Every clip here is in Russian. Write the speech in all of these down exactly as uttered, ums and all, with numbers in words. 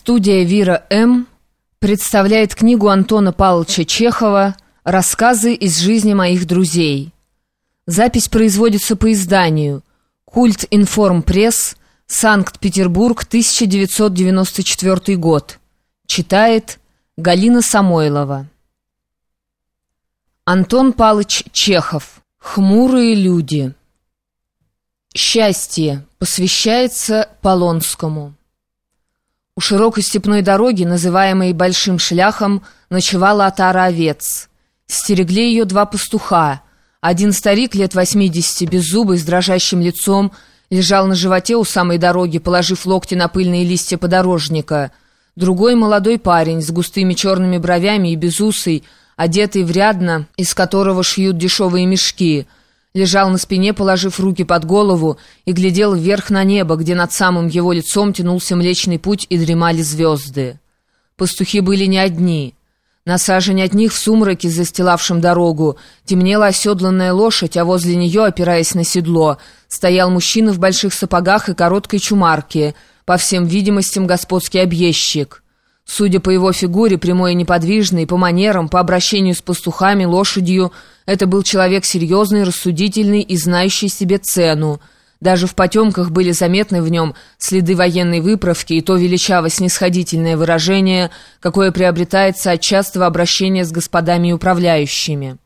Студия «Вира М.» представляет книгу Антона Павловича Чехова «Рассказы из жизни моих друзей». Запись производится по изданию «Культ Информ Пресс», Санкт-Петербург, тысяча девятьсот девяносто четвёртый год. Читает Галина Самойлова. Антон Павлович Чехов. «Хмурые люди». «Счастье» посвящается Полонскому. У широкой степной дороги, называемой Большим Шляхом, ночевала отара овец. Стерегли ее два пастуха. Один старик лет восьмидесяти, беззубый, с дрожащим лицом, лежал на животе у самой дороги, положив локти на пыльные листья подорожника. Другой молодой парень с густыми черными бровями и безусый, одетый в рядно, из которого шьют дешевые мешки, лежал на спине, положив руки под голову, и глядел вверх на небо, где над самым его лицом тянулся Млечный Путь и дремали звезды. Пастухи были не одни. На сажень от них в сумраке, застилавшем дорогу, темнела оседланная лошадь, а возле нее, опираясь на седло, стоял мужчина в больших сапогах и короткой чумарке, по всем видимостям господский объездчик. Судя по его фигуре, прямой и неподвижной, по манерам, по обращению с пастухами, лошадью, это был человек серьезный, рассудительный и знающий себе цену. Даже в потемках были заметны в нем следы военной выправки и то величаво-снисходительное выражение, какое приобретается от частого обращения с господами управляющими.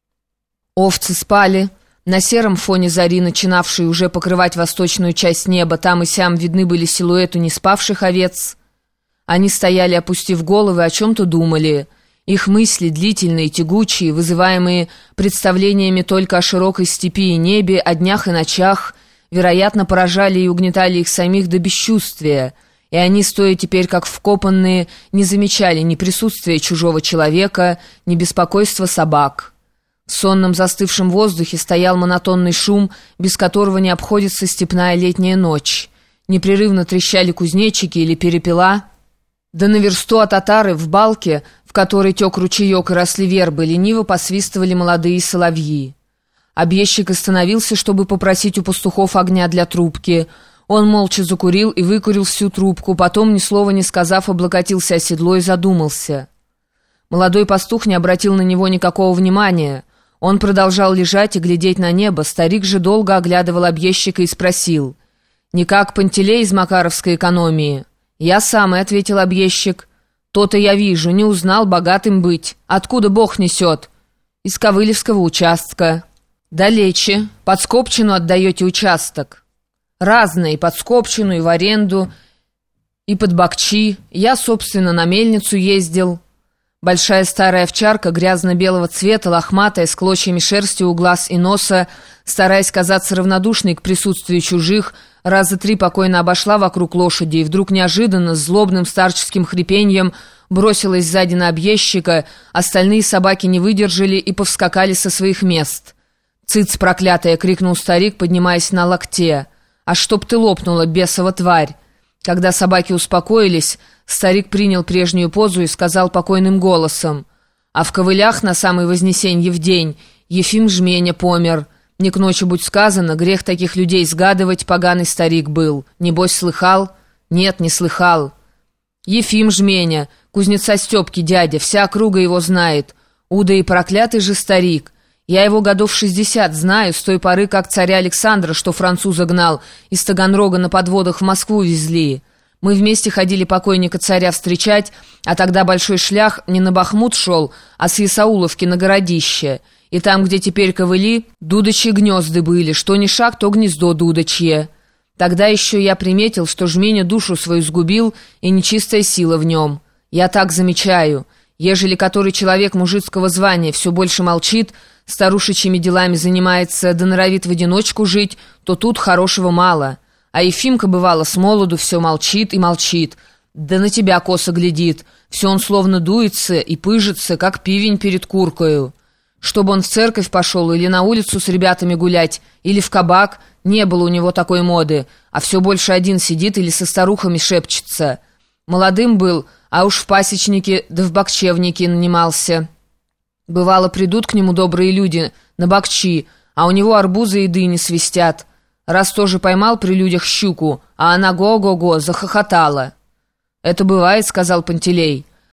Овцы спали. На сером фоне зари, начинавшей уже покрывать восточную часть неба, там и сям видны были силуэты неспавших овец. Они стояли, опустив головы, о чем-то думали. Их мысли, длительные, тягучие, вызываемые представлениями только о широкой степи и небе, о днях и ночах, вероятно, поражали и угнетали их самих до бесчувствия, и они, стоя теперь как вкопанные, не замечали ни присутствия чужого человека, ни беспокойства собак. В сонном застывшем воздухе стоял монотонный шум, без которого не обходится степная летняя ночь. Непрерывно трещали кузнечики или перепела. Да на версту от отары в балке, в которой тек ручеек и росли вербы, лениво посвистывали молодые соловьи. Объездчик остановился, чтобы попросить у пастухов огня для трубки. Он молча закурил и выкурил всю трубку, потом, ни слова не сказав, облокотился о седло и задумался. Молодой пастух не обратил на него никакого внимания. Он продолжал лежать и глядеть на небо. Старик же долго оглядывал объездчика и спросил: «Не как Пантелей из Макаровской экономии?» «Я самый», — ответил объездчик. «То-то я вижу, не узнал богатым быть. Откуда Бог несет?» «Из Ковылевского участка». «Далече. Под Скопчину отдаете участок?» «Разные, и под Скопчину, и в аренду, и под Бакчи. Я, собственно, на мельницу ездил». Большая старая овчарка, грязно-белого цвета, лохматая, с клочьями шерсти у глаз и носа, стараясь казаться равнодушной к присутствию чужих, раза три покойно обошла вокруг лошади и вдруг неожиданно с злобным старческим хрипеньем бросилась сзади на объездчика. Остальные собаки не выдержали и повскакали со своих мест. «Цыц, проклятая!» — крикнул старик, поднимаясь на локте. «А чтоб ты лопнула, бесова тварь!» Когда собаки успокоились, старик принял прежнюю позу и сказал покойным голосом: «А в Ковылях на самый Вознесенье в день Ефим Жменя помер. Не к ночи будь сказано, грех таких людей сгадывать, поганый старик был. Небось, слыхал?» «Нет, не слыхал». «Ефим Жменя, кузнеца Степки дядя, вся округа его знает. Уда и проклятый же старик. Я его годов шестьдесят знаю, с той поры, как царя Александра, что француза гнал, из Таганрога на подводах в Москву везли. Мы вместе ходили покойника царя встречать, а тогда Большой Шлях не на Бахмут шел, а с Исауловки на городище. И там, где теперь Ковыли, дудочьи гнезды были, что ни шаг, то гнездо дудочье. Тогда еще я приметил, что Жменя душу свою сгубил, и нечистая сила в нем. Я так замечаю. Ежели который человек мужицкого звания все больше молчит, старушечьими делами занимается, да норовит в одиночку жить, то тут хорошего мало. А Ефимка, бывало, с молоду все молчит и молчит, да на тебя косо глядит, все он словно дуется и пыжится, как пивень перед куркою. Чтобы он в церковь пошел или на улицу с ребятами гулять, или в кабак, не было у него такой моды, а все больше один сидит или со старухами шепчется. Молодым был, а уж в пасечнике да в бакчевнике нанимался. Бывало, придут к нему добрые люди на бакчи, а у него арбузы и дыни свистят. Раз тоже поймал при людях щуку, а она го-го-го захохотала. «Это бывает», — сказал Пантелей.